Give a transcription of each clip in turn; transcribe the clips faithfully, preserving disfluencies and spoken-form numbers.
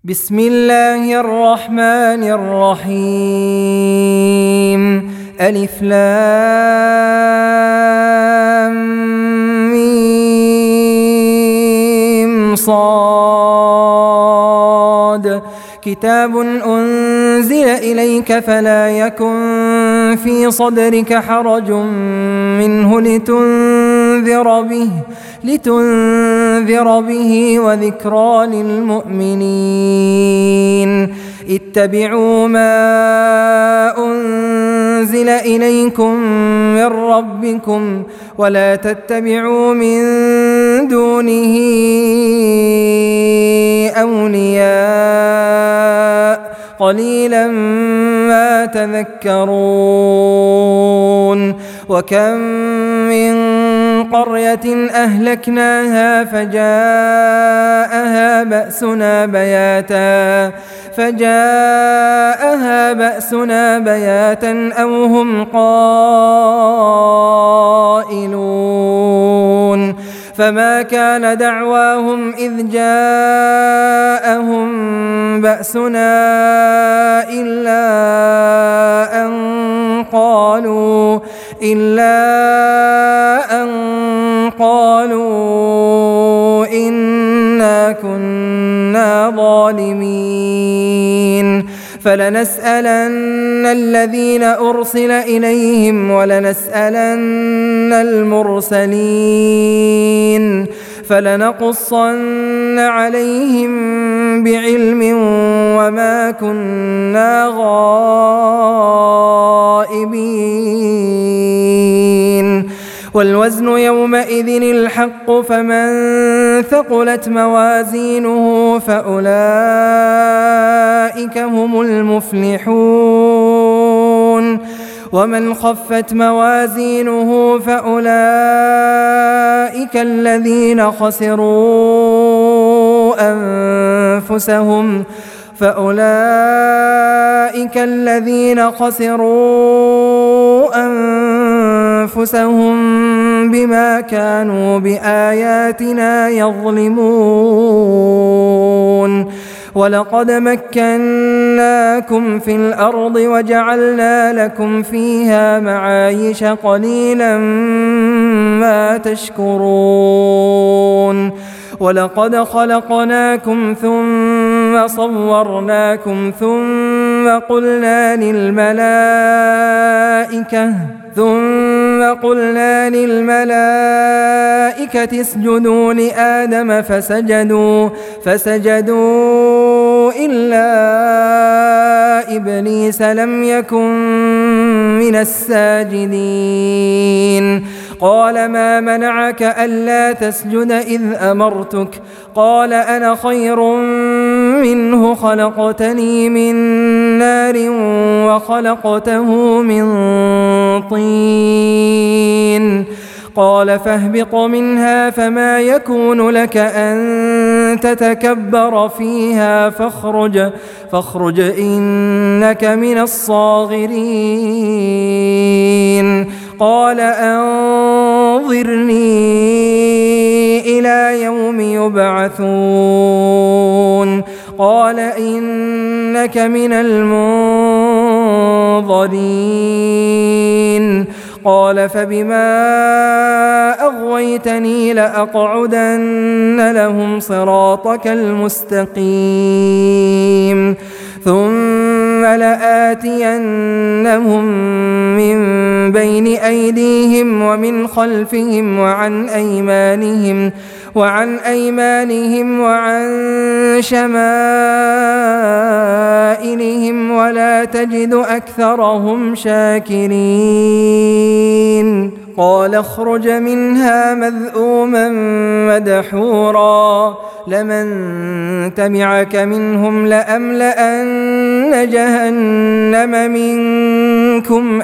بسم الله الرحمن الرحيم. ألف لام ميم صاد. كتاب أنزل إليك فلا يكن في صدرك حرج منه لتنذر به لتنذر به وذكرى للمؤمنين. اتبعوا ما أنزل إليكم من ربكم ولا تتبعوا من دونه أولياء قليلا ما تذكرون. وكم من قرية أهلكناها فجاءها بأسنا بياتا فجاءها بأسنا بياتا أو هم قائلون. فما كان دعواهم إذ جاءهم بأسنا إلا أن قالوا إلا أن قالوا إنا كنا ظالمين. فلنسألن الذين أرسل إليهم ولنسألن المرسلين فلنقصن عليهم بعلم وما كنا غائبين. والوزن يومئذ الحق فمن ثقلت موازينه فأولئك هم المفلحون. ومن خفت موازينه فأولئك الذين خسروا أنفسهم فأولئك الذين خسروا أنفسهم بما كانوا بآياتنا يظلمون. ولقد مكناكم في الأرض وجعلنا لكم فيها معايش قليلا ما تشكرون. ولقد خلقناكم ثم صورناكم ثم قلنا للملائكة ثم قلنا للملائكة اسجدوا لآدم فسجدوا فسجدوا إلا إبليس لم يكن من الساجدين. قال ما منعك ألا تسجد إذ أمرتك؟ قال أنا خير منه خلقتني من نار وخلقته من طين. قال فاهبط منها فما يكون لك أن تتكبر فيها فاخرج, فاخرج إنك من الصاغرين. قال أنظرني إلى يوم يبعثون. قال إنك من المنظرين. قال فبما أغويتني لأقعدن لهم صراطك المستقيم ثم لآتينهم من بين أيديهم ومن خلفهم وعن أيمانهم وعن أيمانهم وعن شمائلهم ولا تجد أكثرهم شاكرين. قال اخرج منها مذءوما مدحورا لمن تبعك منهم لأملأن جهنم منكم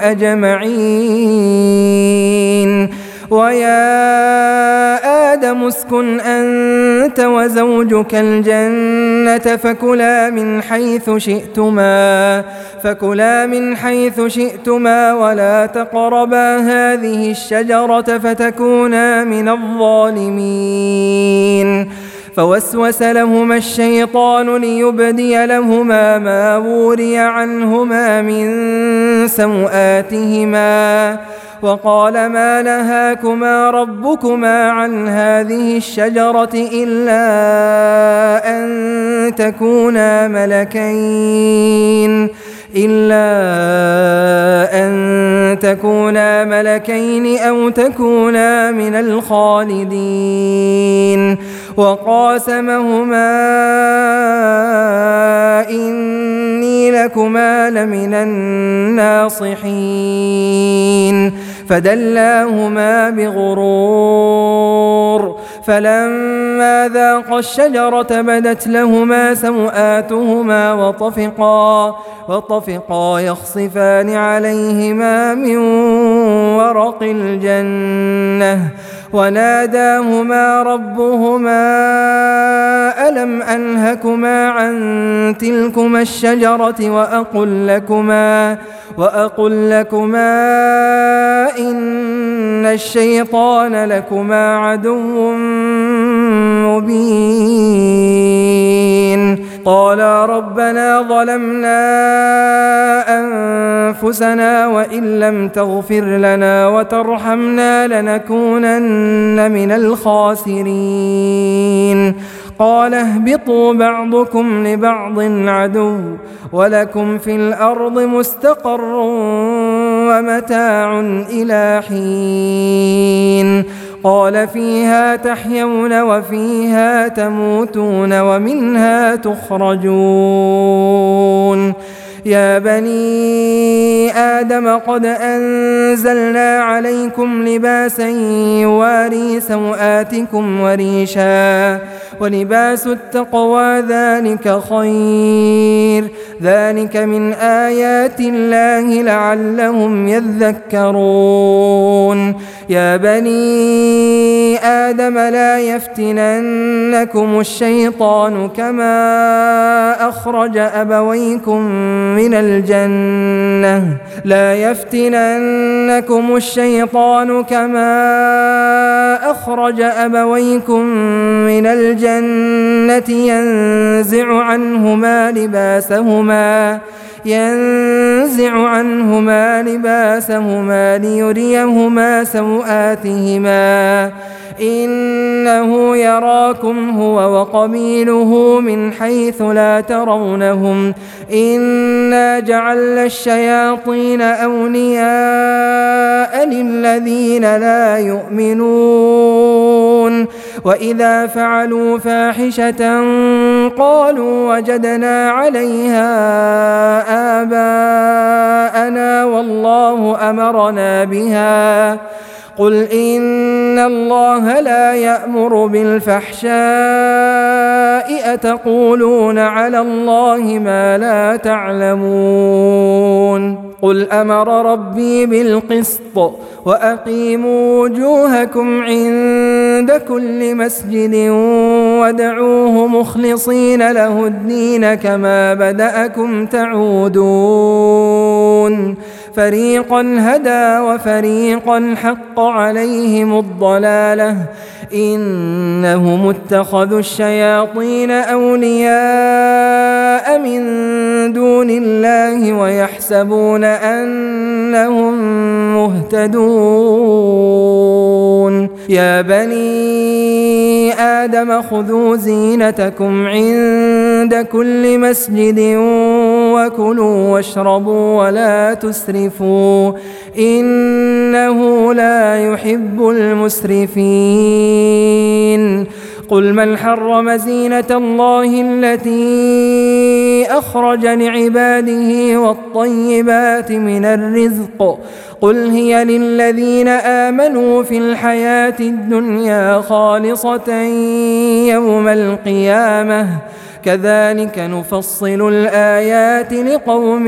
أجمعين. ويا آدم اسكن أنت وزوجك الجنة فكلا من حيث شئتما فكلا من حيث شئتما ولا تقربا هذه الشجرة فتكونا من الظالمين. فوسوس لهما الشيطان ليبدي لهما ما وري عنهما من سوآتهما وقال ما نهاكما ربكما عن هذه الشجرة إلا أن تكونا ملكين إلا أن تكونا ملكين أو تكونا من الخالدين وقاسمهما إني لكما لمن الناصحين فدلاهما بغرور فلما ذاقا الشجرة بدت لهما سوآتهما وطفقا وطفقا يخصفان عليهما من ورق الجنة وناداهما ربهما ألم أنهكما عن تلكما الشجرة وأقل لكما وأقل لكما إن الشيطان لكما عدو مبين قالا ربنا ظلمنا أنفسنا وإن لم تغفر لنا وترحمنا لنكونن من الخاسرين قال اهبطوا بعضكم لبعض عدو ولكم في الأرض مستقر ومتاع إلى حين قال فيها تحيون وفيها تموتون ومنها تخرجون يا بني آدم قد أنزلنا عليكم لباسا يواري سوآتكم وريشا ولباس التقوى ذلك خير ذلك من آيات الله لعلهم يذكرون يا بني آدم لا يفتننكم الشيطان كما أخرج أبويكم من الجنة لا يفتننكم الشيطان كما أخرج أبويكم من الجنة ينزع عنهما لباسهما ينزع عنهما لباسهما ليريهما سوآتهما إنه يراكم هو وقبيله من حيث لا ترونهم إنا جعلنا الشياطين أولياء للذين لا يؤمنون وإذا فعلوا فاحشة قالوا وجدنا عليها آباءنا والله أمرنا بها قل إن الله لا يأمر بالفحشاء أتقولون على الله ما لا تعلمون قل أمر ربي بالقسط وأقيموا وجوهكم عند كل مسجد وادعوه مخلصين له الدين كما بدأكم تعودون فريقا هدى وفريقا حق عليهم الضلالة إنهم اتخذوا الشياطين أولياء من دون الله ويحسبون أنهم مهتدون يا بني آدم خذوا زينتكم عند كل مسجد وكلوا واشربوا ولا تسرفوا إنه لا يحب المسرفين قل من حرم زينة الله التي أخرج لعباده والطيبات من الرزق قل هي للذين آمنوا في الحياة الدنيا خالصة يوم القيامة كذلك نفصل الآيات لقوم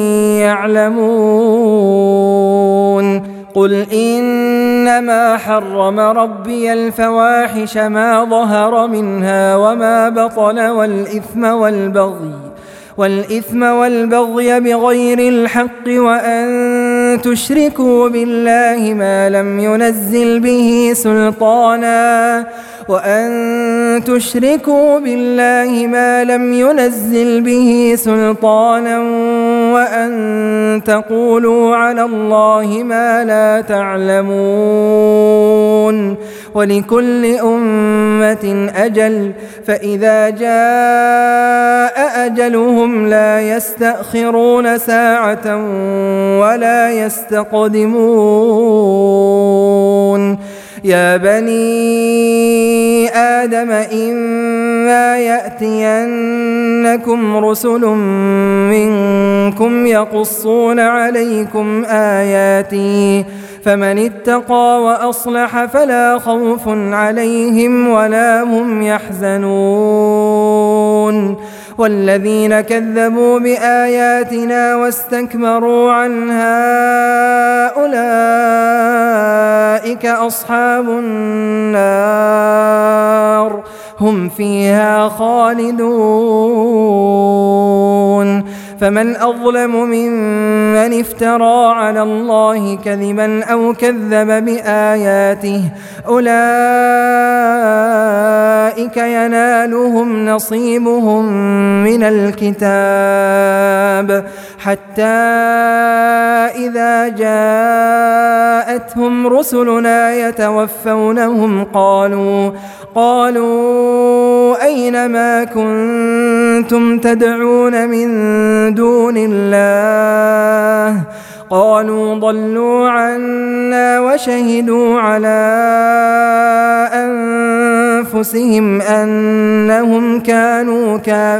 يعلمون قل إنما حرم ربي الفواحش ما ظهر منها وما بطن والإثم والبغي والإثم والبغي بغير الحق وأن تشركوا بالله ما لم ينزل به سلطانا وأن تشركوا بالله ما لم ينزل به سلطانا وأن تقولوا على الله ما لا تعلمون ولكل أمة أجل فإذا جاء أجلهم لا يستأخرون ساعة ولا يستقدمون يا بني آدم إما يأتينكم رسل منكم يقصون عليكم آياتي فمن اتقى وأصلح فلا خوف عليهم ولا هم يحزنون والذين كذبوا بآياتنا واستكبروا عنها أولئك أصحاب النار هم فيها خالدون فمن أظلم ممن افترى على الله كذبا أو كذب بآياته أولئك ينالهم نصيبهم من الكتاب حتى إذا جاءتهم رسلنا يتوفونهم قالوا قالوا أين ما كنتم تدعون من دون الله قالوا ضلوا عنا وشهدوا على أنفسهم أنهم كانوا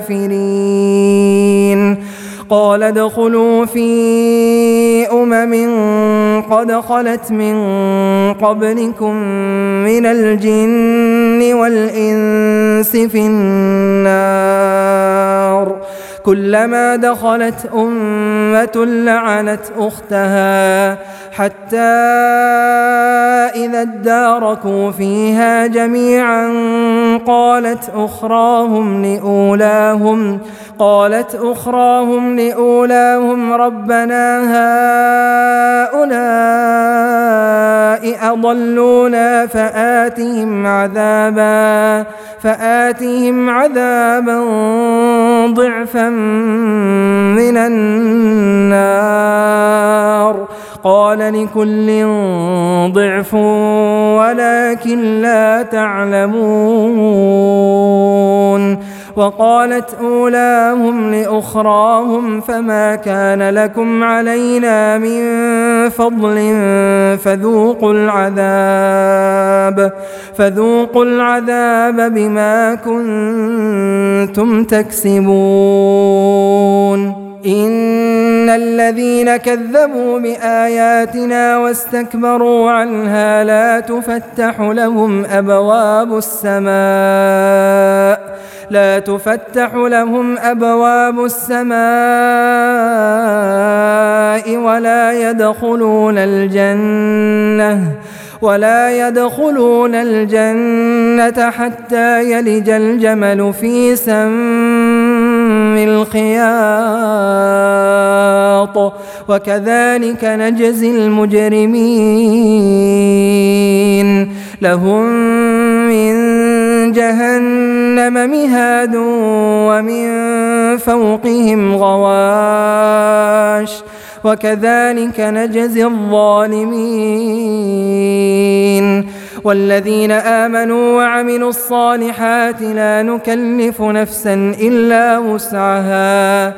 كافرين قال ادخلوا في أمم قد خلت من قبلكم من الجن والإنس في النار كلما دخلت أمة لعنت أختها حتى إذا اداركوا فيها جميعا قالت أخراهم لأولاهم قالت أخراهم لأولاهم ربنا هؤلاء أضلونا فآتهم عذابا فآتهم عذابا ضعفا من النار قال لكل ضعف ولكن لا تعلمون وقالت أولاهم لأخراهم فما كان لكم علينا من فضل فذوقوا العذاب فذوقوا العذاب بما كنتم تكسبون إن الذين كذبوا بآياتنا واستكبروا عنها لا تفتح لهم أبواب السماء لا تفتح لهم أبواب السماء ولا يدخلون الجنة ولا يدخلون الجنة حتى يلج الجمل في سم الخياط وكذلك نجزي المجرمين لهم من جهنم مهاد ومن فوقهم غواش وكذلك نجزي الظالمين والذين آمنوا وعملوا الصالحات لا نكلف نفسا إلا وسعها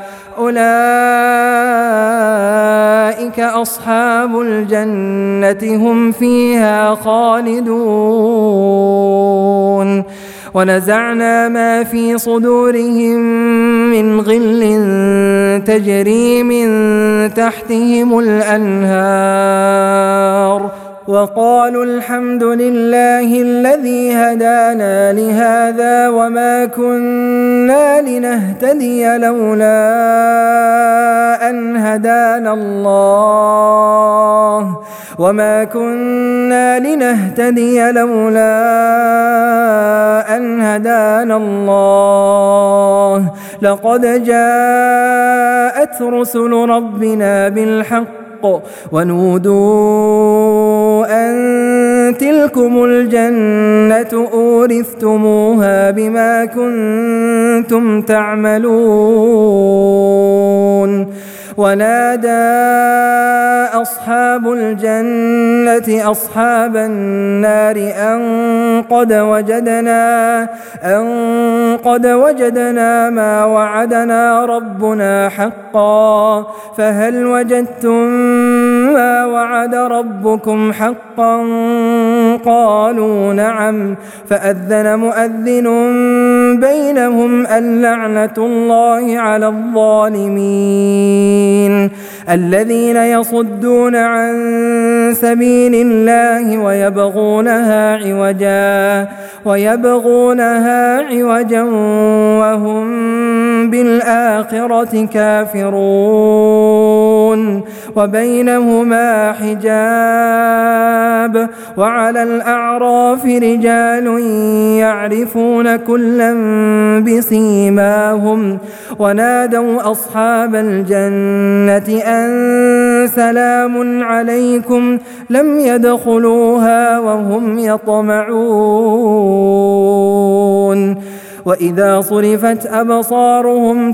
أولئك أصحاب الجنة هم فيها خالدون ونزعنا ما في صدورهم من غل تجري من تحتهم الأنهار وقالوا الحمد لله الذي هدانا لهذا وما كنا لنهتدي لولا أن هدانا الله وما كنا لنهتدي لولا أن هدانا الله لقد جاءت رسل ربنا بالحق ونودوا أن تلكم الجنة أورثتموها بما كنتم تعملون ونادى أصحاب الجنة أصحاب النار أن قد وجدنا أن قد وجدنا ما وعدنا ربنا حقا فهل وجدتم ما وعد ربكم حقا قالوا نعم فأذن مؤذن بينهم اللعنة الله على الظالمين الذين يصدون عن سبيل الله ويبغونها عوجا ويبغونها عوجا وهم بالآخرة كافرون وبينهما حجاب وعلى الأعراف رجال يعرفون كلا بسيماهم ونادوا أصحاب الجنة أن سلام عليكم لم يدخلوها وهم يطمعون وإذا صرفت أبصارهم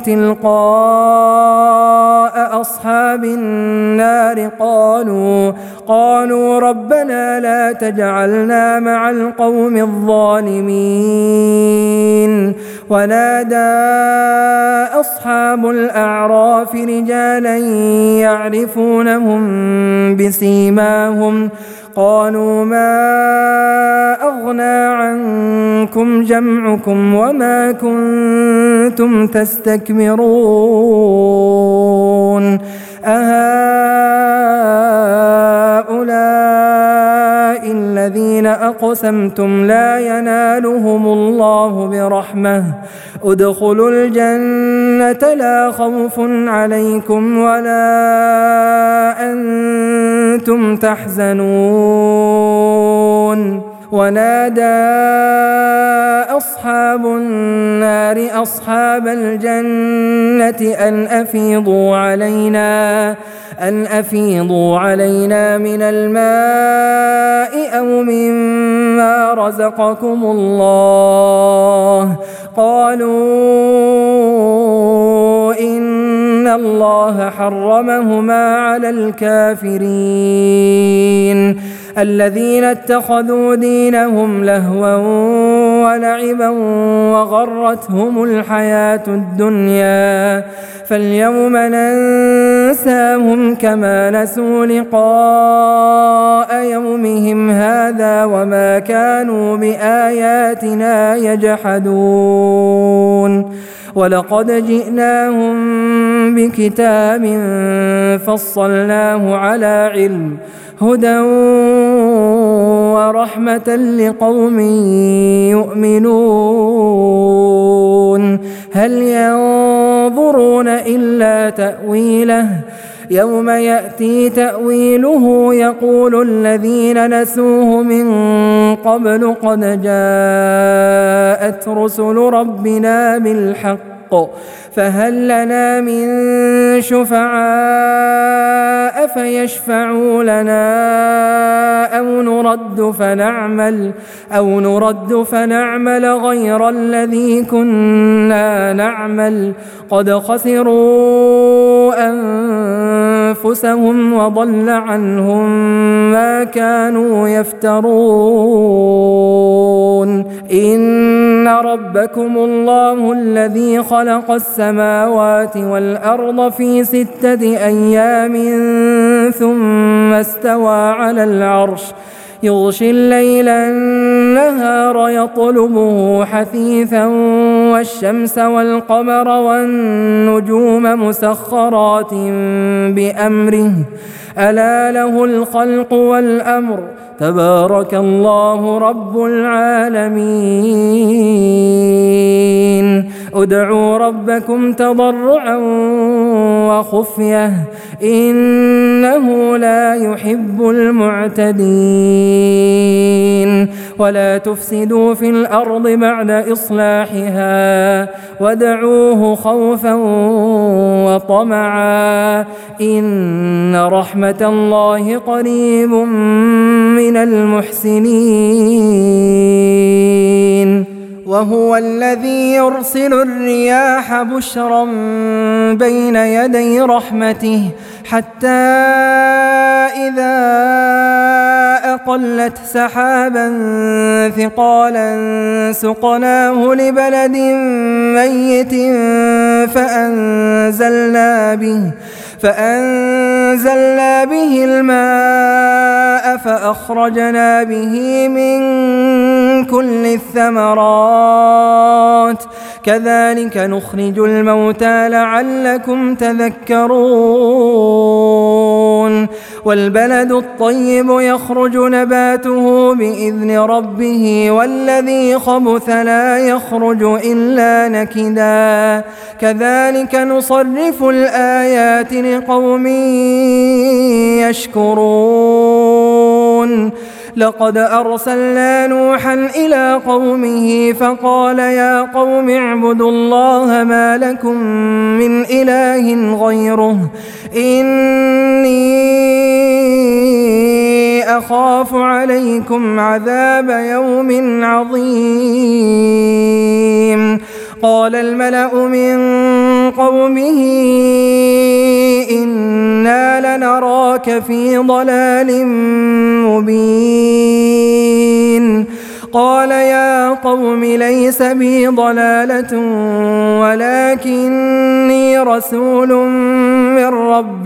تلقاء أصحاب النار قالوا قالوا ربنا لا تجعلنا مع القوم الظالمين ونادى أصحاب الأعراف رجالا يعرفونهم بسيماهم قالوا ما أغنى عنكم جمعكم وما كنتم تستكبرون أهؤلاء الذين أقسمتم لا ينالهم الله برحمة ادخلوا الجنة لا خوف عليكم ولا أنتم تحزنون ونادى أصحاب النار أصحاب الجنة أن أفيضوا علينا أن أفيضوا علينا من الماء أو مما رزقكم الله قالوا إن الله حرمهما على الكافرين الذين اتخذوا دينهم لهوا ولعبا وغرتهم الحياة الدنيا فاليوم ننساهم كما نسوا لقاء يومهم هذا وما كانوا بآياتنا يجحدون ولقد جئناهم بكتاب فصلناه على علم هدى ورحمة لقوم يؤمنون هل ينظرون إلا تأويله يوم يأتي تأويله يقول الذين نسوه من قبل قد جاءت رسل ربنا بالحق فهل لنا من شفعاء فيشفعوا لنا أو نرد فنعمل أو نرد فنعمل غير الذي كنا نعمل قد خسروا أنفسهم وضل عنهم ما كانوا يفترون إن ربكم الله الذي خلق السماوات والأرض في ستة أيام ثم استوى على العرش يغشي الليل النهار يطلبه حثيثا والشمس والقمر والنجوم مسخرات بأمره ألا له الخلق والأمر تبارك الله رب العالمين ادعوا ربكم تضرعا وخفية إنه لا يحب المعتدين ولا تفسدوا في الأرض بعد إصلاحها وادعوه خوفا وطمعا إن رحمة الله قريب من المحسنين وهو الذي يرسل الرياح بشرا بين يدي رحمته حتى إذا أقلت سحابا ثقالا سقناه لبلد ميت فأنزلنا به فأنزلنا به الماء فأخرجنا به من كل الثمرات كذلك نخرج الموتى لعلكم تذكرون والبلد الطيب يخرج نباته بإذن ربه والذي خبث لا يخرج إلا نكدا كذلك نصرف الآيات لقوم يشكرون لقد أرسلنا نوحا إلى قومه فقال يا قوم اعبدوا الله ما لكم من إله غيره إني أخاف عليكم عذاب يوم عظيم قال الملأ من قومه إنا لنراك في ضلال مبين قال يا قوم ليس بي ضلالة ولكني رسول من رب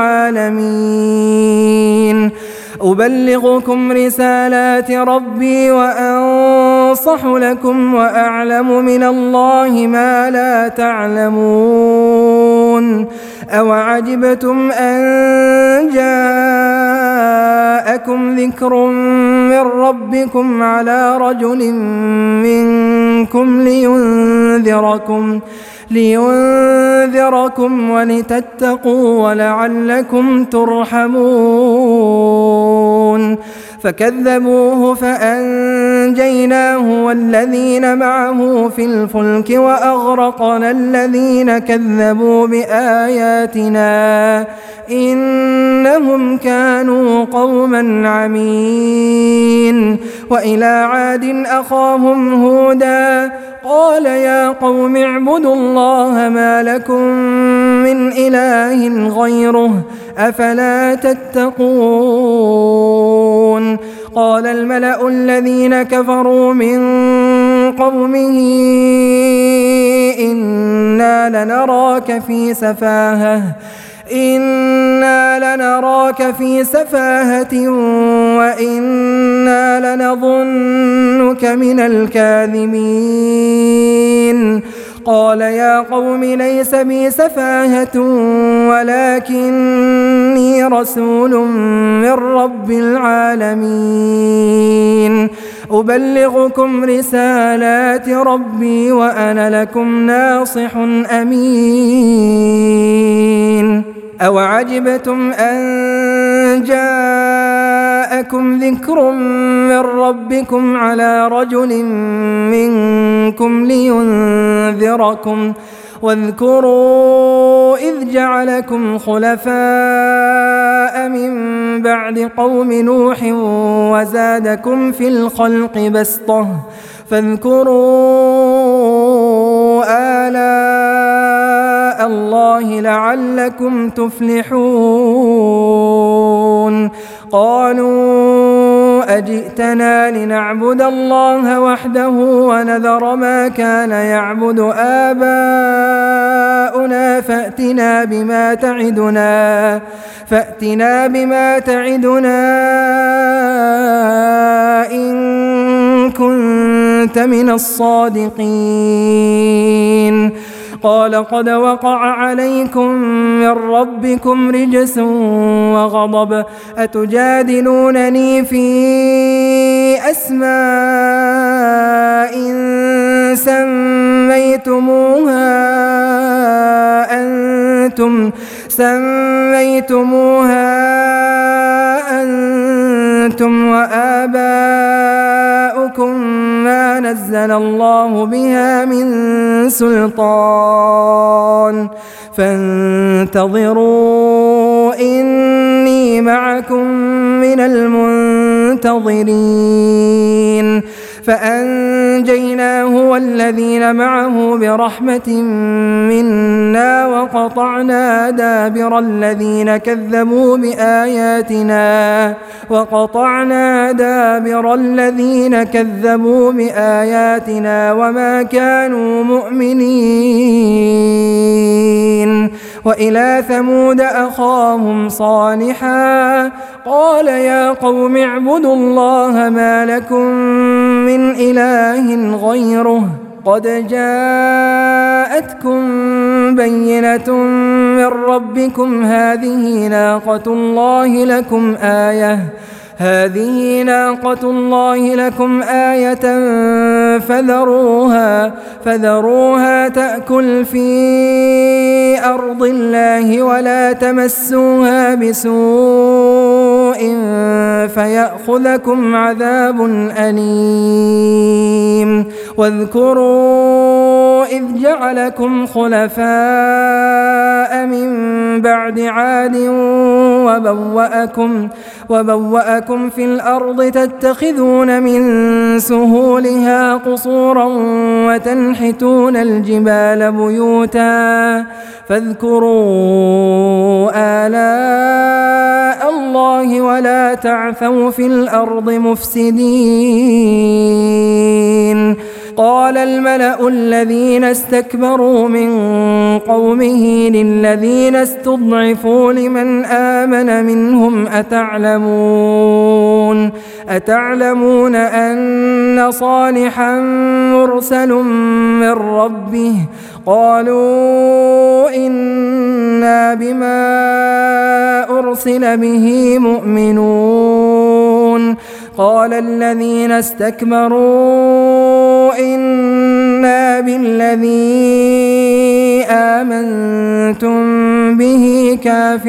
العالمين أبلغكم رسالات ربي وأنصح لكم وأعلم من الله ما لا تعلمون أوعجبتم أن جاءكم ذكر من ربكم على رجل منكم لينذركم لينذركم ولتتقوا ولعلكم ترحمون فكذبوه فأنجيناه والذين معه في الفلك وأغرقنا الذين كذبوا بآياتنا إنهم كانوا قوما عمين وإلى عاد أخاهم هودا قال يا قوم اعبدوا الله ما لكم من إله غيره أفلا تتقون قال الملأ الذين كفروا من قومه إنا لنراك في سفاهة إنا لنراك في سفاهة وإنا لنظنك من الكاذبين قال يا قوم ليس بي سفاهة ولكني رسول من رب العالمين أبلغكم رسالات ربي وأنا لكم ناصح أمين أوعجبتم أن جاءكم ذكر من ربكم على رجل منكم لينذركم واذكروا إذ جعلكم خلفاء من بعد قوم نوح وزادكم في الخلق بسطة فاذكروا آلاء الله لعلكم تفلحون قالوا أجئتنا لنعبد الله وحده ونذر ما كان يعبد آباؤنا فأتنا بما تعدنا فأتنا بما تعدنا إن كنت من الصادقين قال قد وقع عليكم من ربكم رجس وغضب أتجادلونني في أسماء سميتموها أنتم سميتم سميتموها أنتم وآباؤكم ما نزل الله بها من سلطان فانتظروا إني معكم من المنتظرين. فأنجيناه والذين معه برحمة منا وقطعنا دابر الذين كذبوا بآياتنا وقطعنا دابر الذين كذبوا بآياتنا وما كانوا مؤمنين. وإلى ثمود أخاهم صالحا قال يا قوم اعبدوا الله ما لكم من إله غيره قد جاءتكم بينة من ربكم هذه ناقة الله لكم آية هذه ناقة الله لكم آية فذروها فذروها تأكل في أرض الله ولا تمسوها بسوء فيأخذكم عذاب أليم. واذكروا إذ جعلكم خلفاء من بعد عاد وبوأكم, وبوأكم في الأرض تتخذون من سهولها قصورا وتنحتون الجبال بيوتا فاذكروا آلاء الله ولا تعثوا في الأرض مفسدين. قال الملأ الذين استكبروا من قومه للذين استضعفوا لمن آمن منهم أتعلمون أتعلمون أن صالحا مرسل من ربه قالوا إنا بما أرسل به مؤمنون. قال الذين استكبروا إنا بالذي آمنتم به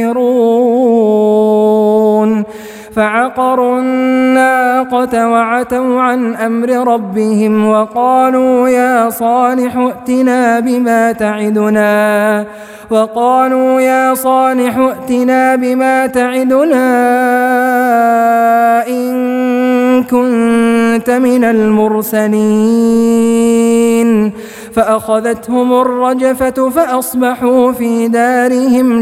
كافرون. فعقروا الناقة وعتوا عن أمر ربهم وقالوا يا صالح ائتنا بما تعدنا وقالوا يا صالح ائتنا بما تعدنا إن كنت من المرسلين. فأخذتهم الرجفة فأصبحوا في دارهم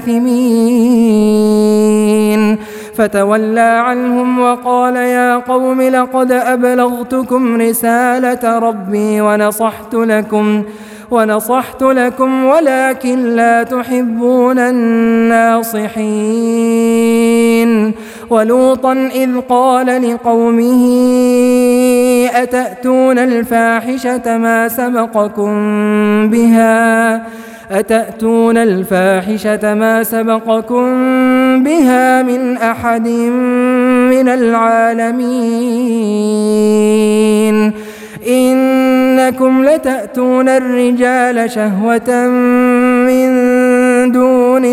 جاثمين. فتولى عنهم وقال يا قوم لقد أبلغتكم رسالة ربي ونصحت لكم ونصحت لكم ولكن لا تحبون الناصحين. ولوطا إذ قال لقومه أتأتون الفاحشة ما سبقكم بها أتأتون الفاحشة ما سبقكم بها من أحد من العالمين. إنكم لتأتون الرجال شهوة من دون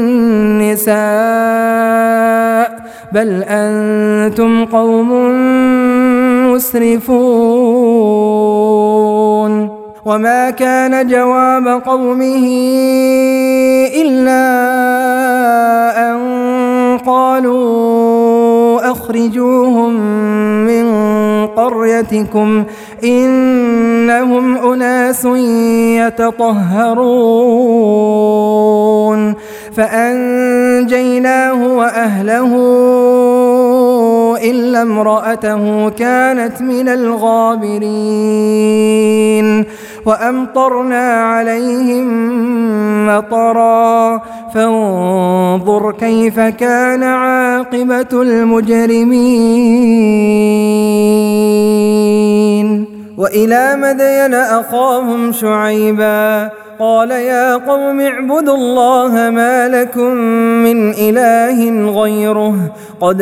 النساء بل أنتم قوم مسرفون. وما كان جواب قومه إلا أن قالوا أخرجوهم من قريتكم إنهم أناس يتطهرون. فأنجيناه وأهله إلا امرأته كانت من الغابرين. وأمطرنا عليهم مطرا فانظر كيف كان عاقبة المجرمين. وإلى مدين أخاهم شعيبا قال يا قوم اعبدوا الله ما لكم من إله غيره قد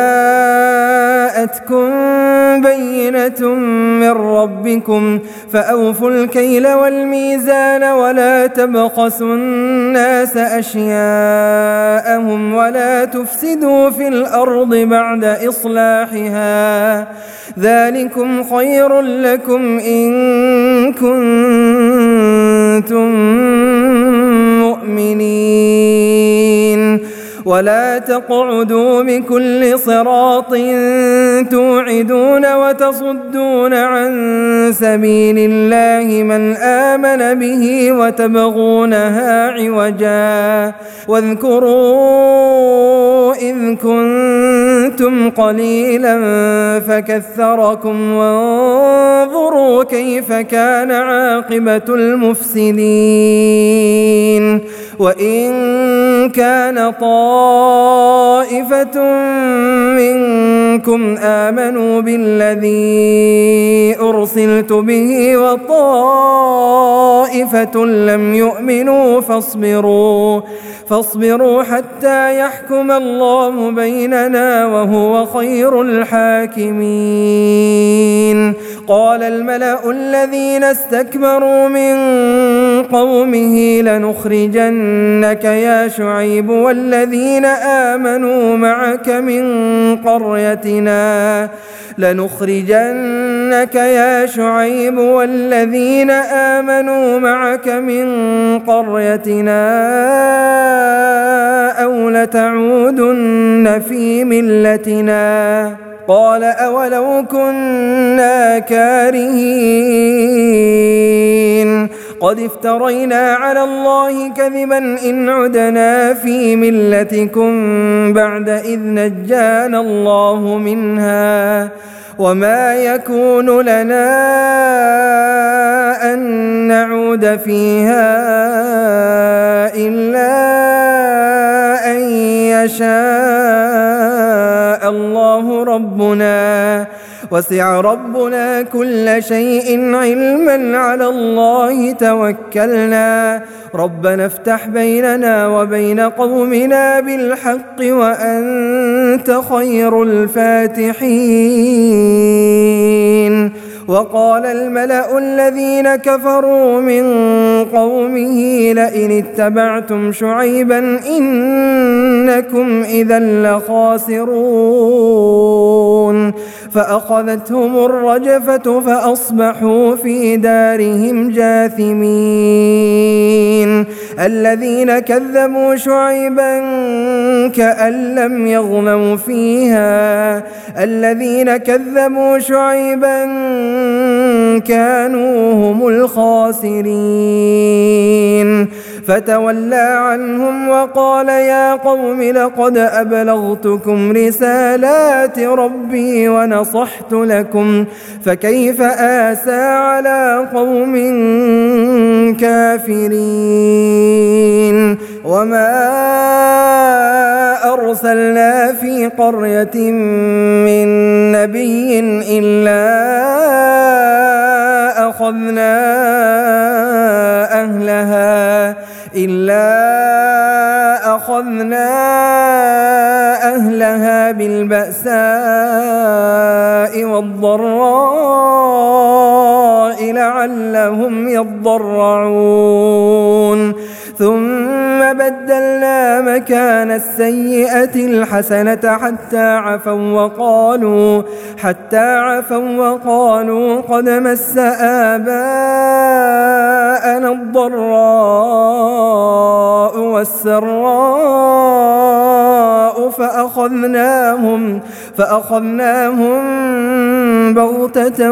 جاءتكم بينة من ربكم فأوفوا الكيل والميزان ولا تبخسوا الناس أشياءهم ولا تفسدوا في الأرض بعد إصلاحها ذلكم خير لكم إن كنتم مؤمنين ولا تقعدوا بكل صراط توعدون وتصدون عن سبيل الله من آمن به وتبغونها عوجا واذكروا إذ كنتم قليلا فكثركم وانظروا كيف كان عاقبة المفسدين وإن كان طائفة منكم آمنوا بالذي أرسلت به وطائفة لم يؤمنوا فاصبروا فاصبروا حتى يحكم الله بيننا وهو خير الحاكمين قال الملأ الذين استكبروا من قومه لنخرجنك يا شعيب والذين آمنوا معك من قريتنا لنخرجنك يا شعيب والذين آمنوا معك من قريتنا أو لتعودن في ملتنا قال أولو كنا كارهين قد افترينا على الله كذبا إن عدنا في ملتكم بعد إذ نجانا الله منها وما يكون لنا أن نعود فيها إلا أن يشاء الله ربنا وسع ربنا كل شيء علما على الله توكلنا ربنا افتح بيننا وبين قومنا بالحق وأنت خير الفاتحين وقال الملأ الذين كفروا من قومه لئن اتبعتم شعيبا إنكم إذا لخاسرون فأخذتهم الرجفة فأصبحوا في دارهم جاثمين الذين كذبوا شعيبا كأن لم يغنوا فيها الذين كذبوا شعيبا كانوا هم الخاسرين فتولى عنهم وقال يا قوم لقد أبلغتكم رسالات ربي ونصحت لكم فكيف آسى على قوم كافرين وما أرسلنا في قرية من نبي إلا أخذنا أهلها إلا أخذنا أهلها بالبأساء والضراء لعلهم يضرعون ثم بدلنا مكان السيئة الحسنة حتى عفوا وقالوا حتى عفوا وقالوا قد مس آباءنا الضراء والسراء فأخذناهم فأخذناهم بغتة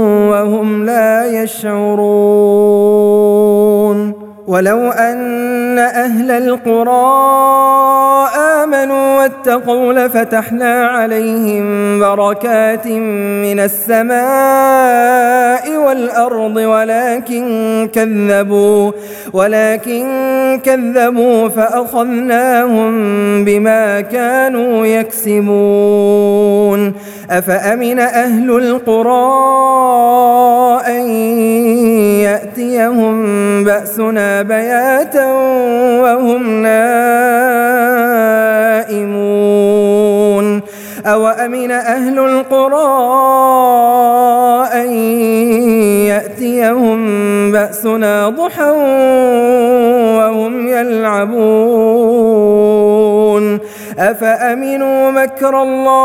وهم لا يشعرون ولو أن أهل القرى آمنوا واتقوا لفتحنا عليهم بركات من السماء والأرض ولكن كذبوا ولكن كذبوا فأخذناهم بما كانوا يكسبون. أفأمن أهل القرى أن يأتيهم بأسنا بياتا وهم نائمون أوأمن أهل القرى أن يأتيهم بأسنا ضحى وهم يلعبون أفأمنوا مكر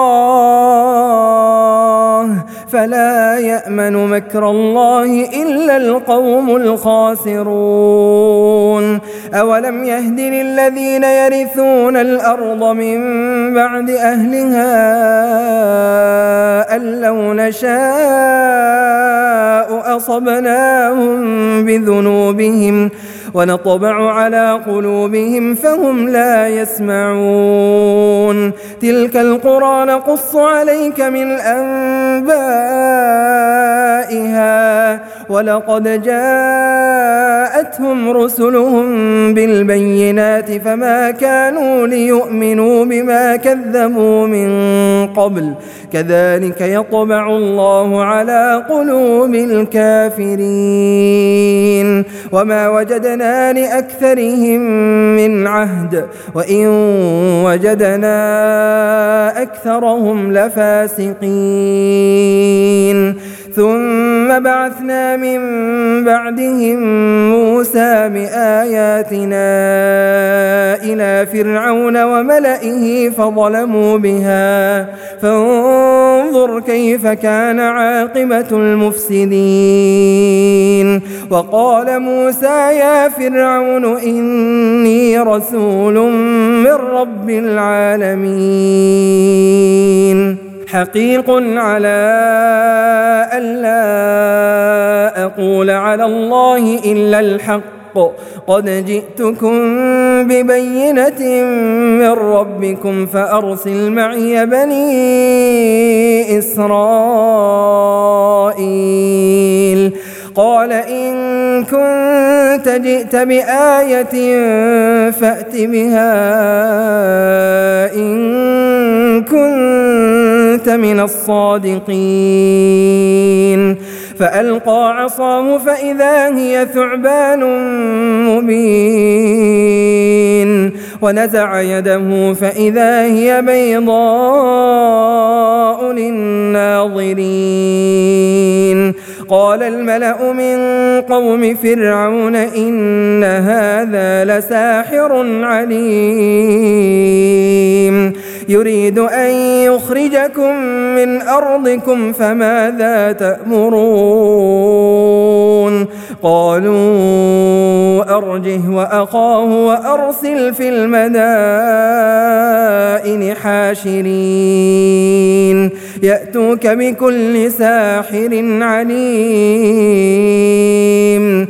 الله فلا يأمن مكر الله إلا القوم الخاسرون. أولم يهد للذين يرثون الأرض من بعد أهلها أن لو نشاء أصبناهم بذنوبهم ونطبع على قلوبهم فهم لا يسمعون. تلك القرى نقص عليك من أنبائها ولقد جاءتهم رسلهم بالبينات فما كانوا ليؤمنوا بما كذبوا من قبل كذلك يطبع الله على قلوب الكافرين. وما وجدنا لأكثرهم من عهد وإن وجدنا أكثرهم لفاسقين. ثم بعثنا من بعدهم موسى بآياتنا إلى فرعون وملئه فظلموا بها فانظر كيف كان عاقبة المفسدين. وقال موسى يا فرعون إني رسول من رب العالمين حقيق على ألا أقول على الله إلا الحق قد جئتكم ببينة من ربكم فأرسل معي بني إسرائيل. قال إن كنت جئت بآية فأت بها إن كنت من الصادقين. فألقى عصاه فإذا هي ثعبان مبين ونزع يده فإذا هي بيضاء للناظرين. قال الملأ من قوم فرعون إن هذا لساحر عليم يريد أن يخرجكم من أرضكم فماذا تأمرون. قالوا أرجه وأخاه وأرسل في المدائن حاشرين يأتوك بكل ساحر عليم.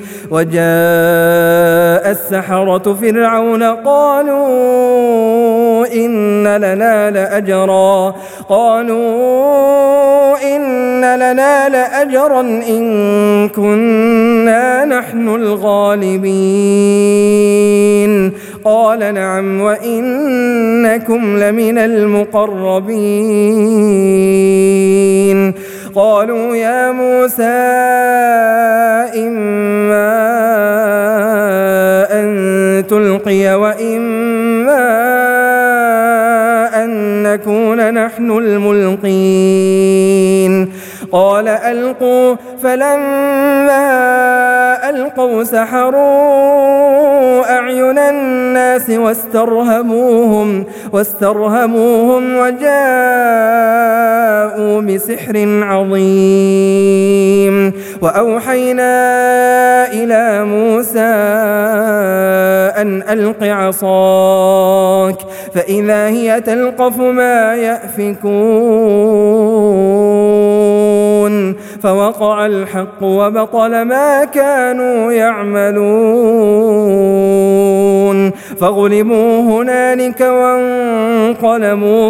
وجاء السحرة فرعون قالوا إن لنا لأجرا قالوا إن لنا لأجرا إن كنا نحن الغالبين. قال نعم وإنكم لمن المقربين. قالوا يا موسى إما أن تلقي وإما أن نكون نحن الملقين. قال ألقوا فلما ألقوا سحروا أعين الناس واسترهبوهم واسترهبوهم وجاءوا بسحر عظيم. وأوحينا إلى موسى أن ألق عصاك فإذا هي تلقف ما يأفكون فوقع الحق وبطل ما كانوا يعملون. فغلبوا هنالك وانقلبوا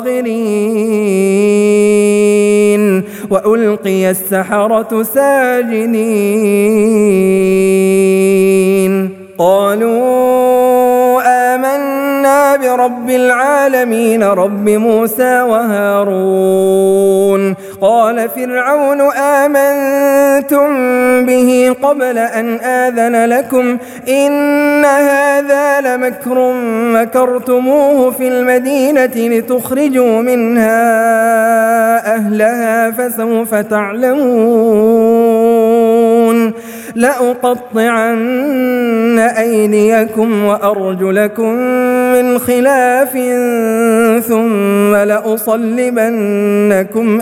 صاغرين وألقي السحرة ساجدين قالوا آمنا برب العالمين رب موسى وهارون قال فرعون آمنتم به قبل أن آذن لكم إن هذا لمكر مكرتموه في المدينة لتخرجوا منها أهلها فسوف تعلمون لأقطعن أيديكم وأرجلكم من خلاف ثم لأصلبنكم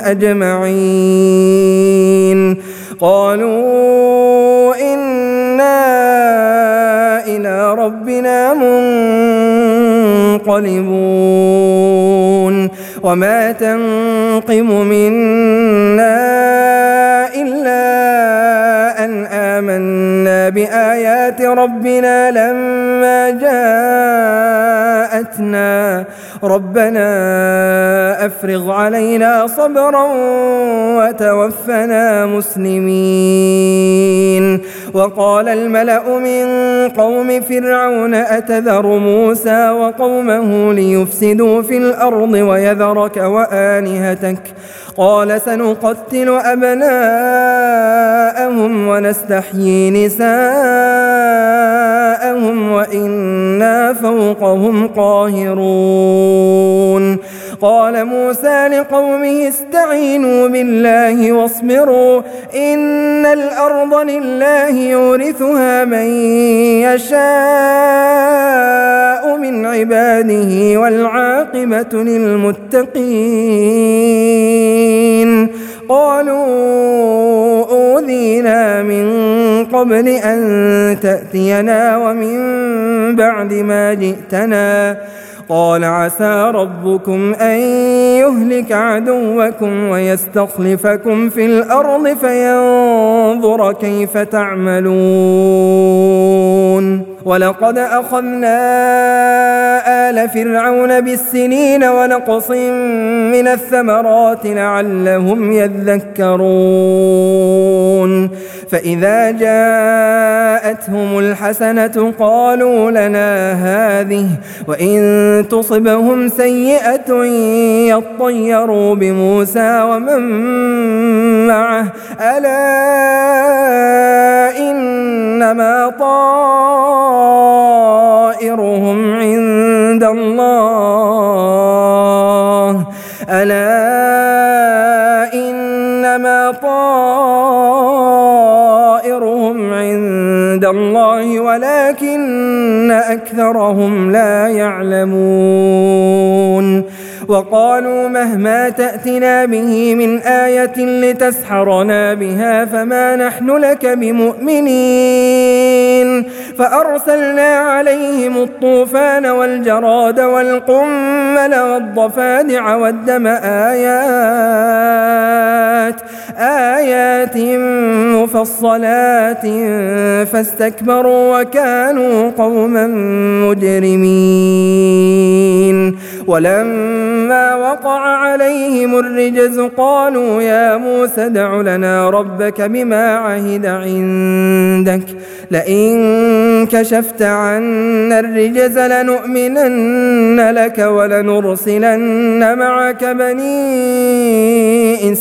أجمعين قالوا إنا إلى ربنا منقلبون وما تنقم منا إلا أن آمنا بآيات ربنا لما جاءتنا ربنا أفرغ علينا صبرا وتوفنا مسلمين وقال الملأ من قوم فرعون أتذر موسى وقومه ليفسدوا في الأرض ويذرك وآلهتك قال سنقتل أبناءهم ونستحيي نساءهم وإنا فوقهم قاهرون قال موسى لقومه استعينوا بالله واصبروا إن الأرض لله يورثها من يشاء من عباده والعاقبة للمتقين قالوا أوذينا من قبل أن تأتينا ومن بعد ما جئتنا قال عسى ربكم أن يهلك عدوكم ويستخلفكم في الأرض فينظر كيف تعملون ولقد أخذنا آل فرعون بالسنين ونقص من الثمرات لعلهم يذكرون فإذا جاءتهم الحسنة قالوا لنا هذه وإن تصبهم سيئة يطيروا بموسى ومن معه ألا إنما طائرهم عند الله ألا إنما طائرهم عند الله ولكن أكثرهم لا يعلمون وقالوا مهما تأتنا به من آية لتسحرنا بها فما نحن لك بمؤمنين فأرسلنا عليهم الطوفان والجراد والقمل والضفادع والدم آيات آيات مفصلات فاستكبروا وكانوا قوما مجرمين ولما وقع عليهم الرجز قالوا يا موسى ادع لنا ربك بما عهد عندك لئن كشفت عنا الرجز لنؤمنن لك ولنرسلن معك بني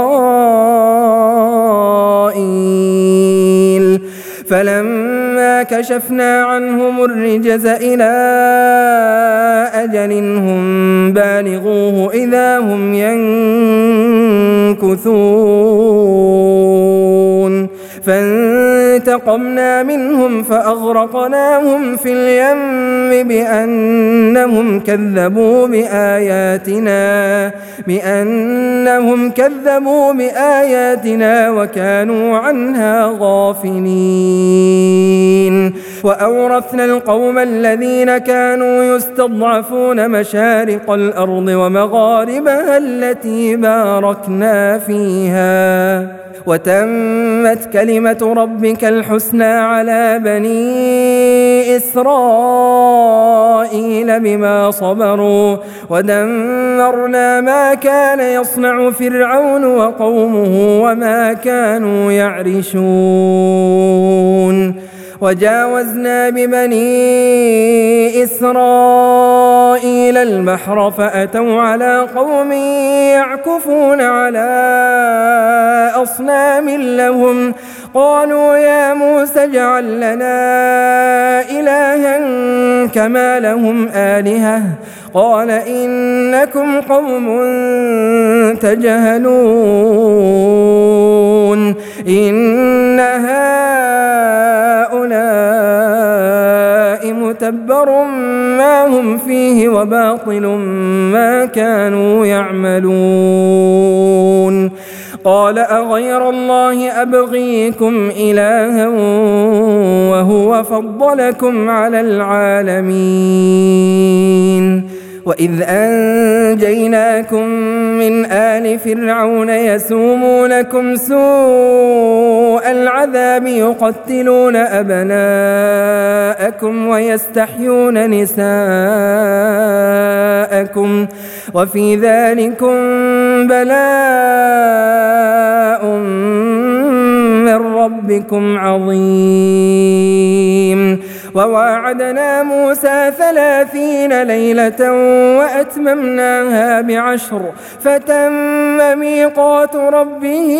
إسرائيل فلما كشفنا عنهم الرجز إلى أجل هم بالغوه إذا هم ينكثون فانتقمنا منهم فأغرقناهم في اليم بأنهم كذبوا بآياتنا بأنهم كذبوا بآياتنا وكانوا عنها غافلين وأورثنا القوم الذين كانوا يستضعفون مشارق الأرض ومغاربها التي باركنا فيها وتمت كلمة ربك الحسنى على بني إسرائيل بما صبروا ودمرنا ما كان يصنع فرعون وقومه وما كانوا يعرشون. وجاوزنا ببني إسرائيل البحر فأتوا على قوم يعكفون على أصنام لهم قالوا يا موسى اجعل لنا إلها كما لهم آلهة قال إنكم قوم تجهلون إن هؤلاء متبر ما هم فيه وباطل ما كانوا يعملون قال أغير الله أبغيكم إلها وهو فضلكم على العالمين وإذ أنجيناكم من آل فرعون يسومونكم سوء العذاب يقتلون أبناءكم ويستحيون نساءكم وفي ذلكم بلاء من ربكم عظيم. وواعدنا موسى ثلاثين ليلة وأتممناها بعشر فتم ميقات ربه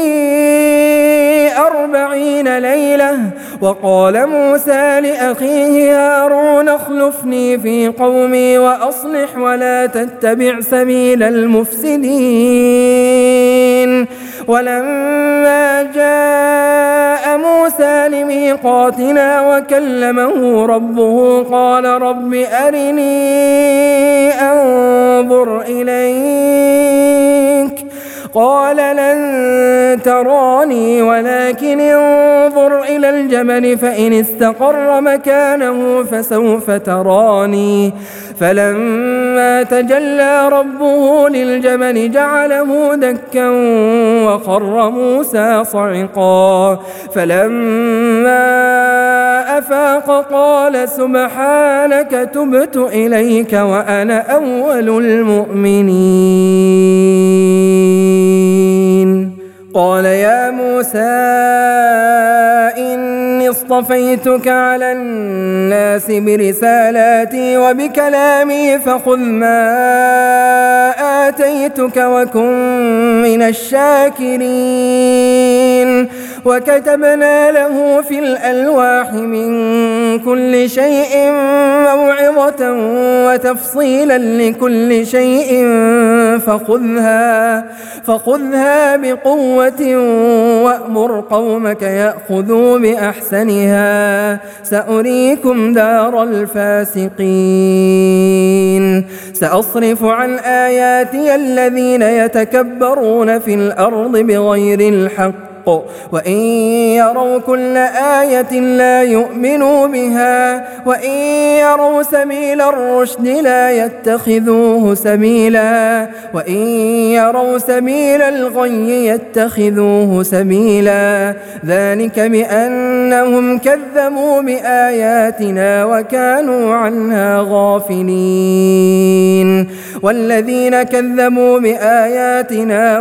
أربعين ليلة. وقال موسى لأخيه هارون اخلفني في قومي وأصلح ولا تتبع سبيل المفسدين. ولما جاء موسى لميقاتنا وكلمه ربه قال رب أرني أنظر إليك قال لن تراني ولكن انظر إلى الجبل فإن استقر مكانه فسوف تراني. فلما تجلى ربه للجبل جعله دكا وخر موسى صعقا. فلما أفاق قال سبحانك تبت إليك وأنا أول المؤمنين. قال يا موسى إني اصطفيتك على الناس برسالاتي وبكلامي فخذ ما آتيتك وكن من الشاكرين. وكتبنا له في الألواح من كل شيء موعظة وتفصيلا لكل شيء فخذها, فخذها بقوة وأمر قومك يأخذوا بأحسنها سأريكم دار الفاسقين. سأصرف عن آياتي الذين يتكبرون في الأرض بغير الحق وإن يروا كل آية لا يؤمنوا بها وإن يروا سبيل الرشد لا يتخذوه سبيلا وإن يروا سبيل الغي يتخذوه سبيلا. ذلك بأنهم كذبوا بآياتنا وكانوا عنها غافلين. والذين كذبوا بآياتنا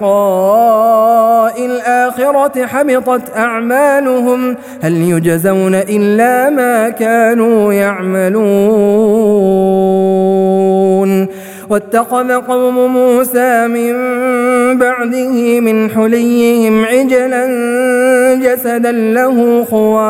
ولقاء الآخرة حبطت أعمالهم هل يجزون إلا ما كانوا يعملون. واتخذ قوم موسى من بعده من حليهم عجلا جسدا له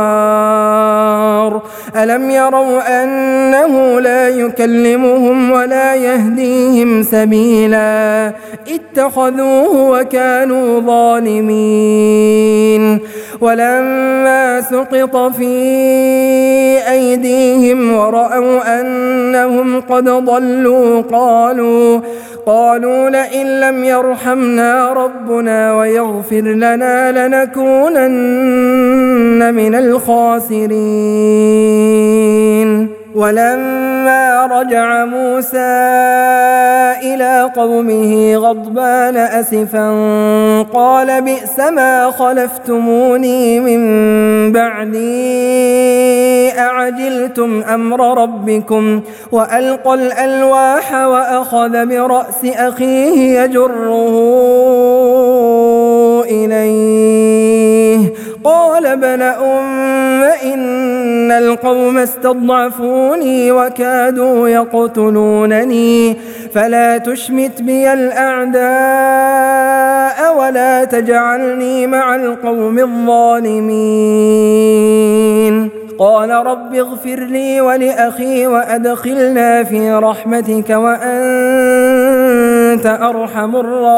خوار ألم يروا أنه لا يكلمهم ولا يهديهم سبيلا اتخذوه وكانوا ظالمين. ولما سقط في أيديهم ورأوا أنهم قد ضلوا قالوا قالوا لئن لم يرحمنا ربنا ويغفر لنا لنكونن من الخاسرين. ولما ولما رجع موسى إلى قومه غضبان أسفا قال بئس ما خلفتموني من بعدي أعجلتم أمر ربكم وألقى الألواح وأخذ برأس أخيه يجره إليه قال ابن أم إن القوم استضعفوني وكادوا يقتلونني فلا تشمت بي الأعداء ولا تجعلني مع القوم الظالمين قال رب اغفر لي ولأخي وأدخلنا في رحمتك وأنت أرحم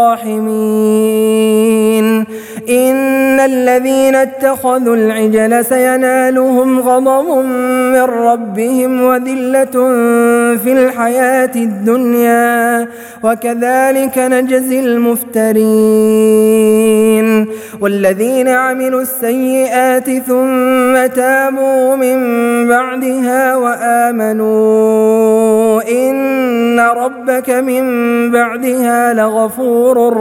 الراحمين إن الذين اتخذوا العجل سينالهم غضب من ربهم وذلة في الحياة الدنيا وكذلك نجزي المفترين والذين عملوا السيئات ثم تابوا من بعدها وآمنوا إن ربك من بعدها لغفور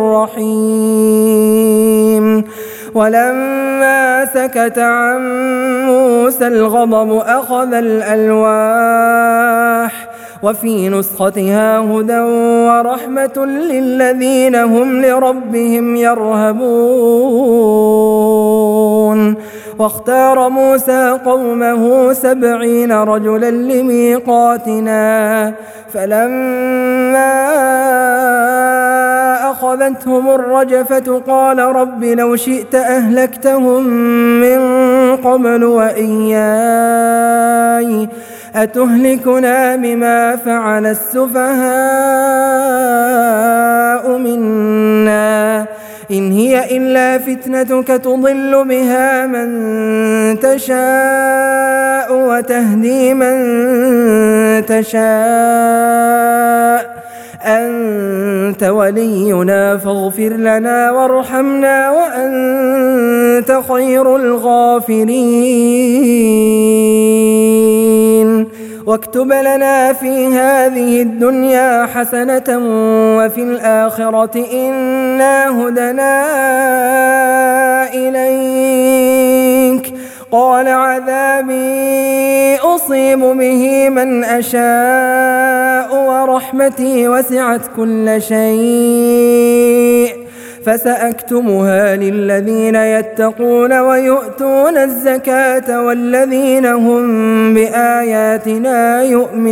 رحيم ولما سكت عن موسى الغضب أخذ الألواح وفي نسختها هدى ورحمة للذين هم لربهم يرهبون واختار موسى قومه سبعين رجلا لميقاتنا فلما أخذتهم الرجفة قال رب لو شئت أهلكتهم من قبل وإياي أتهلكنا بما فعل السفهاء منا إن هي إلا فتنتك تضل بها من تشاء وتهدي من تشاء أنت ولينا فاغفر لنا وارحمنا وأنت خير الغافرين واكتب لنا في هذه الدنيا حسنة وفي الآخرة إنا هدنا إليك قال عذابي أصيب به من أشاء ورحمتي وسعت كل شيء فسأكتمها للذين يتقون ويؤتون الزكاة والذين هم بآياتنا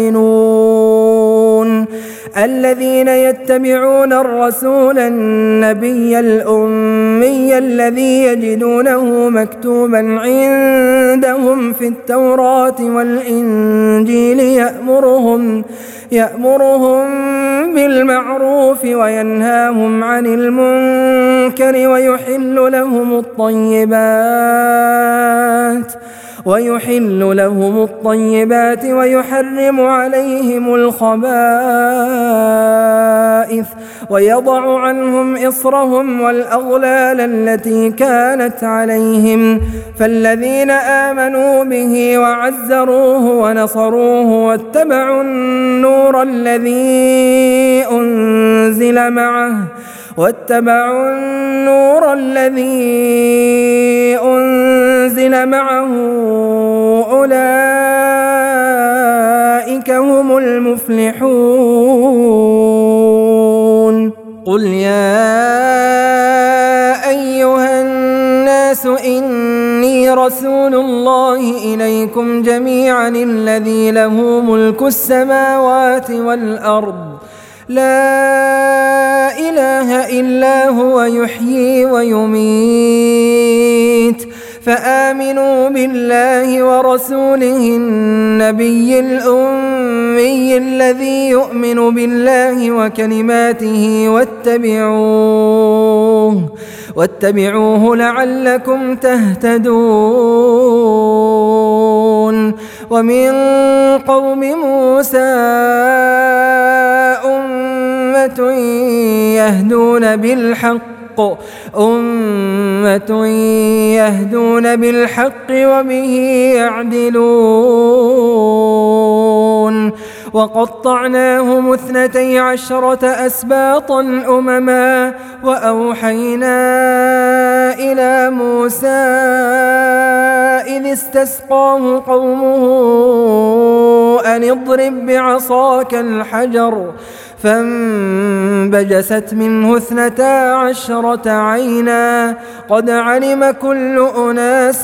يؤمنون الذين يتبعون الرسول النبي الأمي الذي يجدونه مكتوبا عندهم في التوراة والإنجيل يأمرهم يأمرهم بالمعروف وينهاهم عن المنكر ويحل لهم الطيبات ويحل لهم الطيبات ويحرم عليهم الخبائث ويضع عنهم إصرهم والأغلال التي كانت عليهم فالذين آمنوا به وعزروه ونصروه واتبعوا النور الذي أنزل معه واتبعوا النور الذي أنزل معه أولئك هم المفلحون قل يا أيها الناس إني رسول الله إليكم جميعا الذي له ملك السماوات والأرض لا إله إلا هو يحيي ويميت فآمنوا بالله ورسوله النبي الأمي الذي يؤمن بالله وكلماته واتبعوه واتبعوه لعلكم تهتدون ومن قوم موسى أمة يهدون بالحق أمة يهدون بالحق وبه يعدلون وقطعناهم اثنتي عشرة أسباطا أمما وأوحينا إلى موسى إذ استسقاه قومه أن اضرب بعصاك الحجر فانبجست منه اثنتا عشرة عينا قد علم كل أناس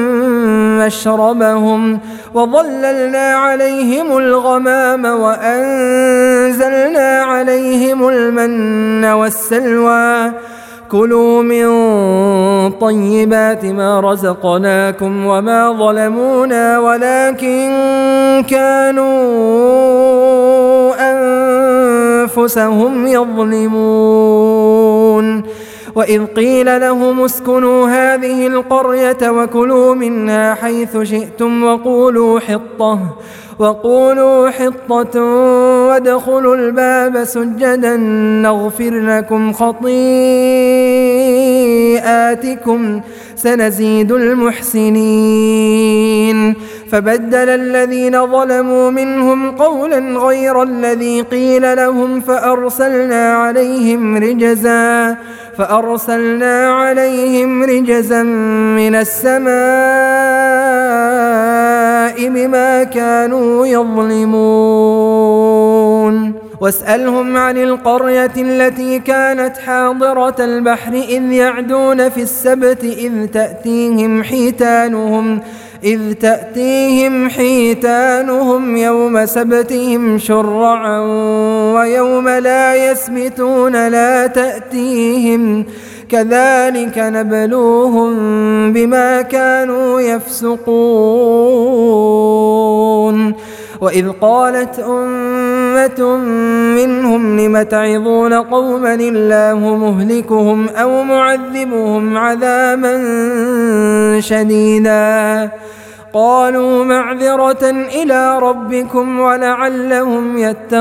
مشربهم وظللنا عليهم الغمام وأنزلنا عليهم المن والسلوى كلوا من طيبات ما رزقناكم وما ظلمونا ولكن كانوا أنفسهم يظلمون وإذ قيل لهم اسكنوا هذه القرية وكلوا منها حيث شئتم وقولوا حطة وقولوا حطة وادخلوا الباب سجدا نغفر لكم خطيئاتكم سنزيد المحسنين فبدل الذين ظلموا منهم قولا غير الذي قيل لهم فأرسلنا عليهم رجزا فأرسلنا عليهم رجزا من السماء بما كانوا يظلمون واسألهم عن القرية التي كانت حاضرة البحر إذ يعدون في السبت إذ تأتيهم حيتانهم إذ تأتيهم حيتانهم يوم سبتهم شرعا ويوم لا يسبتون لا تأتيهم كذلك نبلوهم بما كانوا يفسقون وإذ قالت أمة منهم لم تعظون قوما الله مهلكهم أو معذبهم عذابا شديدا قالوا معذرة إلى ربكم ولعلهم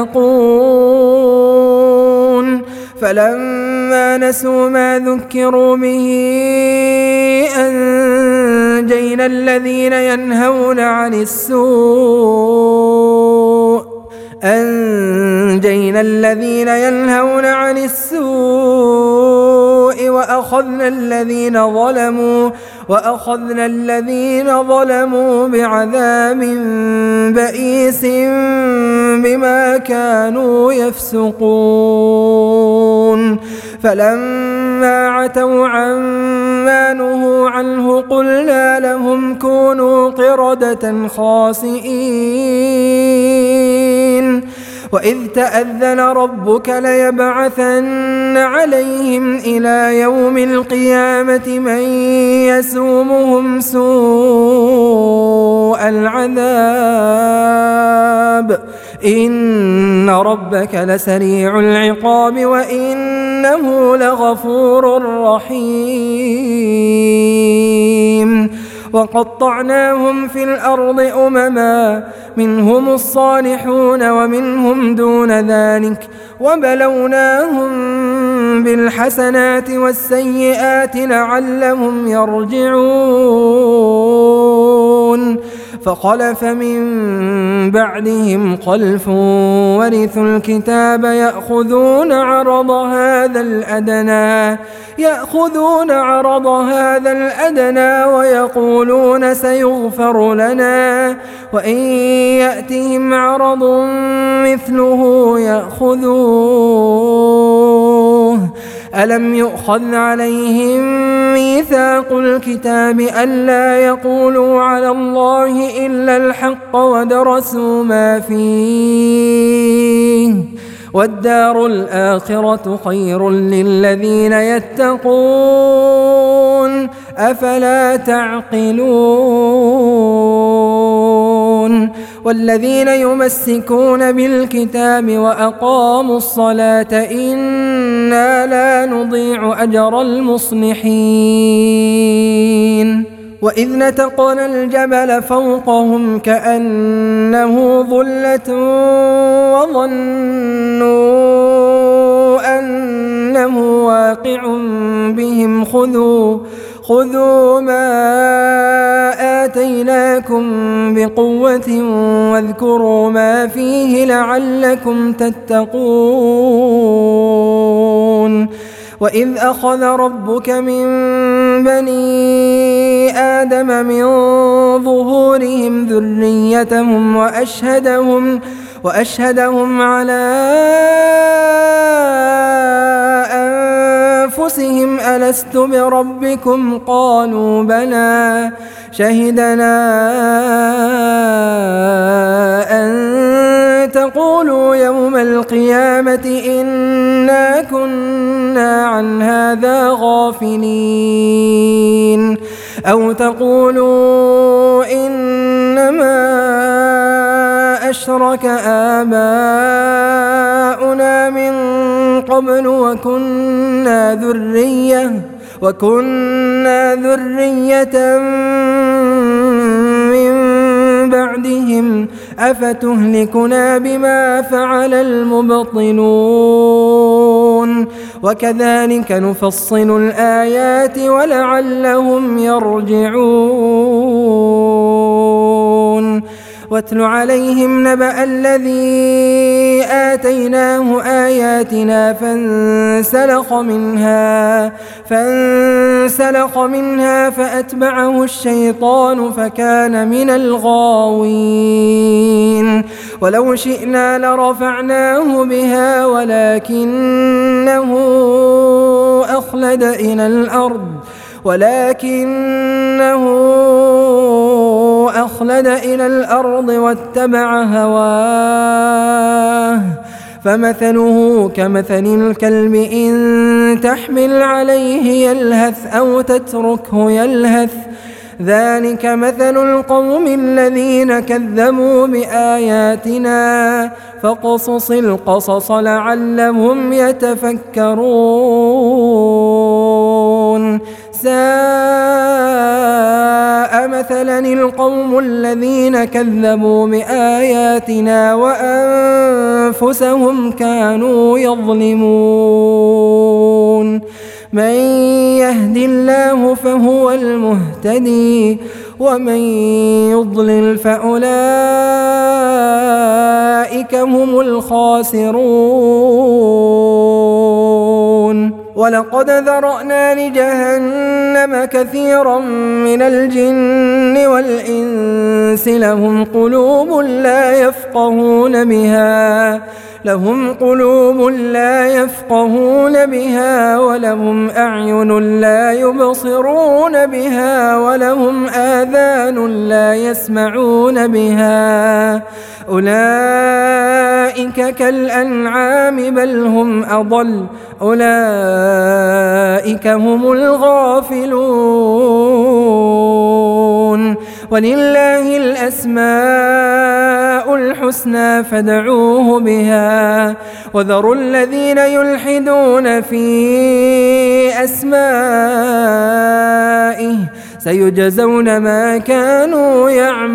يتقون فلما نسوا ما ذكروا به أنجينا الذين ينهون عن السوء أنجينا الذين ينهون عن السوء وأخذنا الذين ظلموا وأخذنا الذين ظلموا بعذاب بئيس بما كانوا يفسقون فلما عتوا عما نهوا عنه قلنا لهم كونوا قردة خاسئين وإذ تأذن ربك ليبعثن عليهم إلى يوم القيامة من يسومهم سوء العذاب إن ربك لسريع العقاب وإنه لغفور رحيم وقطعناهم في الأرض أمما منهم الصالحون ومنهم دون ذلك وبلوناهم بالحسنات والسيئات لعلهم يرجعون فخلف من بعدهم خلف ورثوا الكتاب يأخذون عرض هذا الأدنى يأخذون عرض هذا الأدنى ويقولون سيغفر لنا وإن يأتهم عرض مثله يأخذوه ألم يؤخذ عليهم ميثاق الكتاب ألا يقولوا على الله إلا الحق ودرسوا ما فيه والدار الآخرة خير للذين يتقون أفلا تعقلون والذين يمسكون بالكتاب وأقاموا الصلاة إنا لا نضيع أجر المصلحين وإذ نتقنا الجبل فوقهم كأنه ظلة وظنوا أنه واقع بهم خذوا خذوا ما آتيناكم بقوة واذكروا ما فيه لعلكم تتقون. وإذ أخذ ربك من بني آدم من ظهورهم ذريتهم وأشهدهم, وأشهدهم على أنفسهم ألست بربكم قالوا بلى شهدنا أن تقولوا يوم القيامة إنا كنا عن هذا غافلين أو تقولوا إنما أشرك آباؤنا من قبل وكنا ذرية وكنا ذرية من بعدهم أفتهلكنا بما فعل المبطلون وكذلك نفصل الآيات ولعلهم يرجعون. واتل عليهم نبأ الذي آتيناه آياتنا فانسلخ منها فانسلخ منها فأتبعه الشيطان فكان من الغاوين. ولو شئنا لرفعناه بها ولكنه أخلد إلى الأرض ولكنه أخلد إلى الأرض واتبع هواه فمثله كمثل الكلب إن تحمل عليه يلهث أو تتركه يلهث ذلك مثل القوم الذين كذبوا بآياتنا فاقصص القصص لعلهم يتفكرون. ساء مثلا القوم الذين كذبوا بآياتنا وأنفسهم كانوا يظلمون. من يهد الله فهو المهتدي ومن يضلل فأولئك هم الخاسرون. ولقد ذرأنا لجهنم كثيرا من الجن والإنس لهم قلوب لا يفقهون بها لهم قلوب لا يفقهون بها ولهم أعين لا يبصرون بها ولهم آذان لا يسمعون بها أولئك كالأنعام بل هم أضل أولئك هم الغافلون. ولله الأسماء الحسنى فادعوه بها وذروا الذين يلحدون في أسمائه سيجزون ما كانوا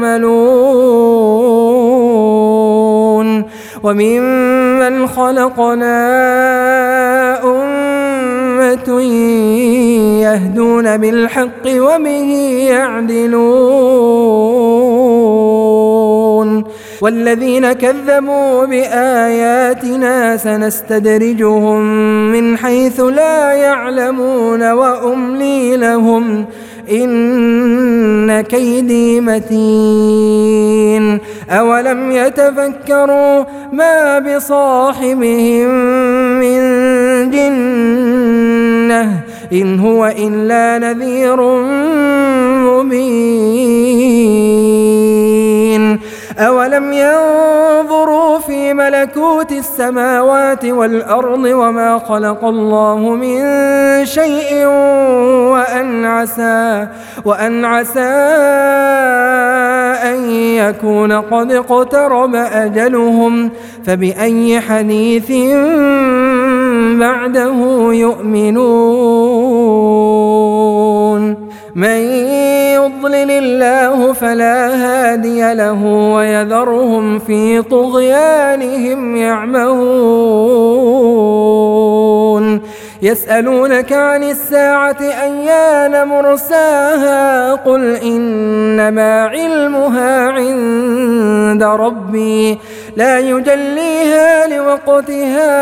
يعملون. وممن خلقنا أمة يهدون بالحق وبه يعدلون. والذين كذبوا بآياتنا سنستدرجهم من حيث لا يعلمون وأملي لهم إن كيدي متين. أولم يتفكروا ما بصاحبهم من جنة إن هو إلا نذير مبين. أولم ينظروا في ملكوت السماوات والأرض وما خلق الله من شيء وأن عسى, وأن عسى أن يكون قد اقترب أجلهم فبأي حديث بعده يؤمنون. من يضلل الله فلا هادي له ويذرهم في طغيانهم يعمهون. يسألونك عن الساعة أيان مرساها قل إنما علمها عند ربي لا يجليها لوقتها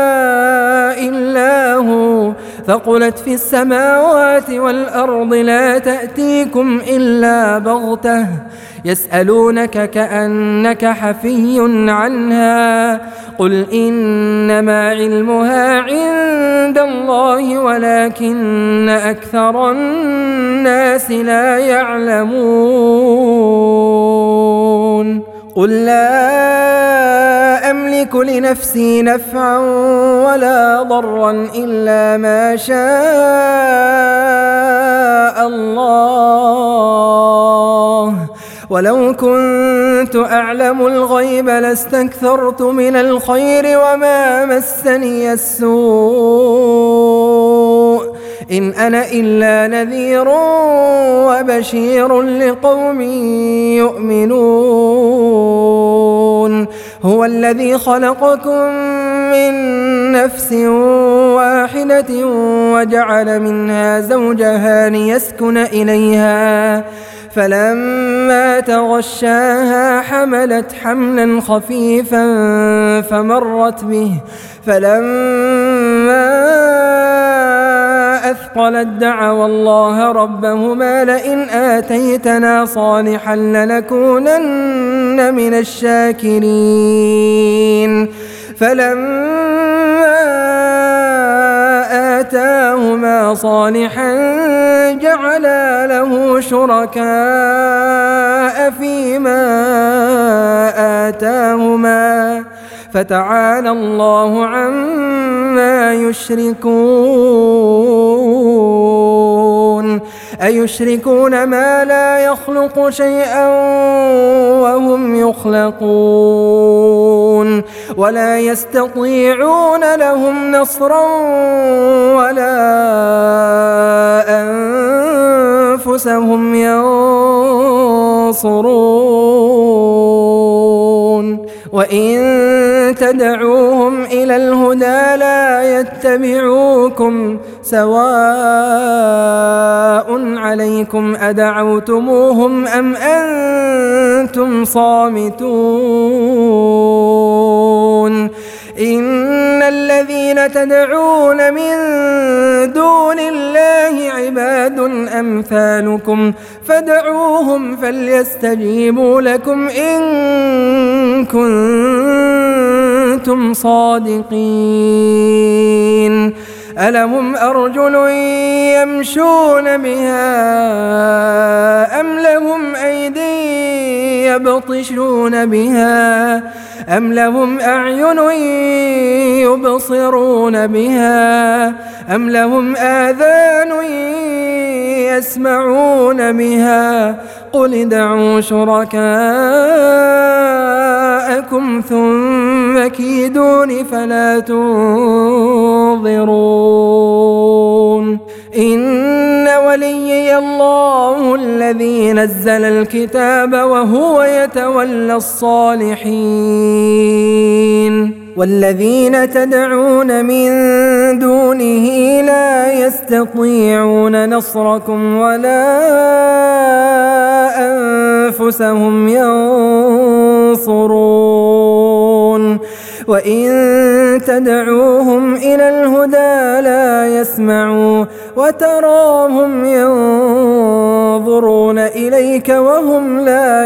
إلا هو ثقلت في السماوات والأرض لا تأتيكم إلا بغتة يسألونك كأنك حفي عنها قل إنما علمها عند الله ولكن أكثر الناس لا يعلمون قل لا أملك لنفسي نفعا ولا ضرا إلا ما شاء الله ولو كنت أعلم الغيب لاستكثرت من الخير وما مسني السوء إن أنا إلا نذير وبشير لقوم يؤمنون هو الذي خلقكم من نفس واحدة وجعل منها زوجها ليسكن إليها فلما تغشاها حملت حملا خفيفا فمرت به فلما أثقلت دعوا الله ربهما لئن آتيتنا صالحا لنكونن من الشاكرين فلما آتاهما صالحا جعلا له شركاء فيما آتاهما فتعالى الله عما يشركون أيشركون ما لا يخلق شيئا وهم يخلقون ولا يستطيعون لهم نصرا ولا أنفسهم ينصرون وإن تدعوهم إلى الهدى لا يتبعوكم سواء عليكم أدعوتموهم أم أنتم صامتون إن الذين تدعون من دون الله عباد أمثالكم فادعوهم فليستجيبوا لكم إن كنتم صادقين ألهم أرجل يمشون بها أم لهم أيدي يبطشون بها أم لهم أعين يبصرون بها أم لهم آذان يسمعون بها قل ادعوا شركاءكم ثم كيدون فلا تنظرون إن وليي الله الذي نزل الكتاب وهو يتولى الصالحين والذين تدعون من دونه لا يستطيعون نصركم ولا أنفسهم ينصرون وإن تدعوهم إلى الهدى لا يسمعوا وتراهم ينظرون إليك وهم لا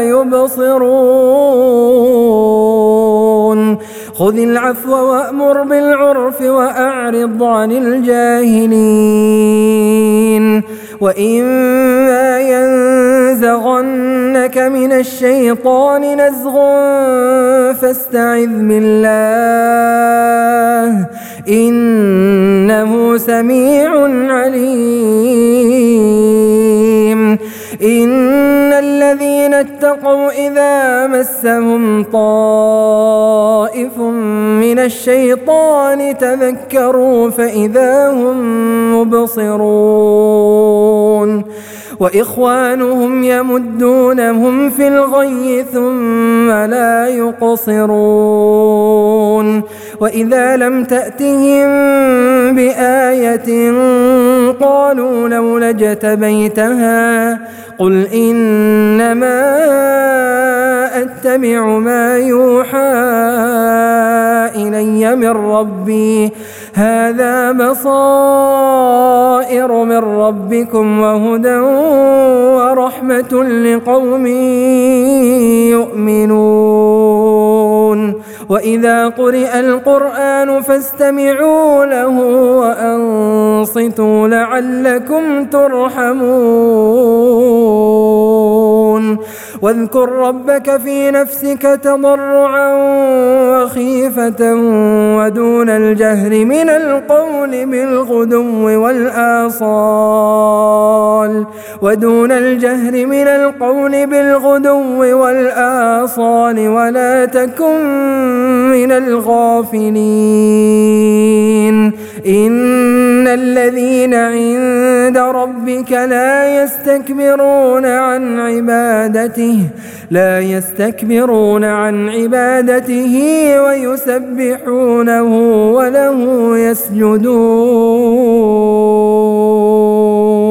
يبصرون خذ العفو وأمر بالعرف وأعرض عن الجاهلين وإما ينزغنك من الشيطان نزغ فاستعذ بالله إنه سميع عليم إن الذين اتقوا إذا مسهم طائف من الشيطان تذكروا فإذا هم مبصرون وإخوانهم يمدونهم في الغي ثم لا يقصرون وإذا لم تأتهم بآية قالوا لولا اجتبيتها قل إنما أتبع ما يوحى إلي من ربي هذا بصائر من ربكم وهدى ورحمة لقوم يؤمنون وإذا قرئ القرآن فاستمعوا له وأنصتوا لعلكم ترحمون واذكر ربك في نفسك تضرعا وخيفة ودون الجهر من القول بالغدو والآصال ودون الجهر من القول بالغدو والآصال ولا تكن من الغافلين إن الذين عند ربك لا يستكبرون عن عبادته لا يستكبرون عن عبادته ويسبحونه وله يسجدون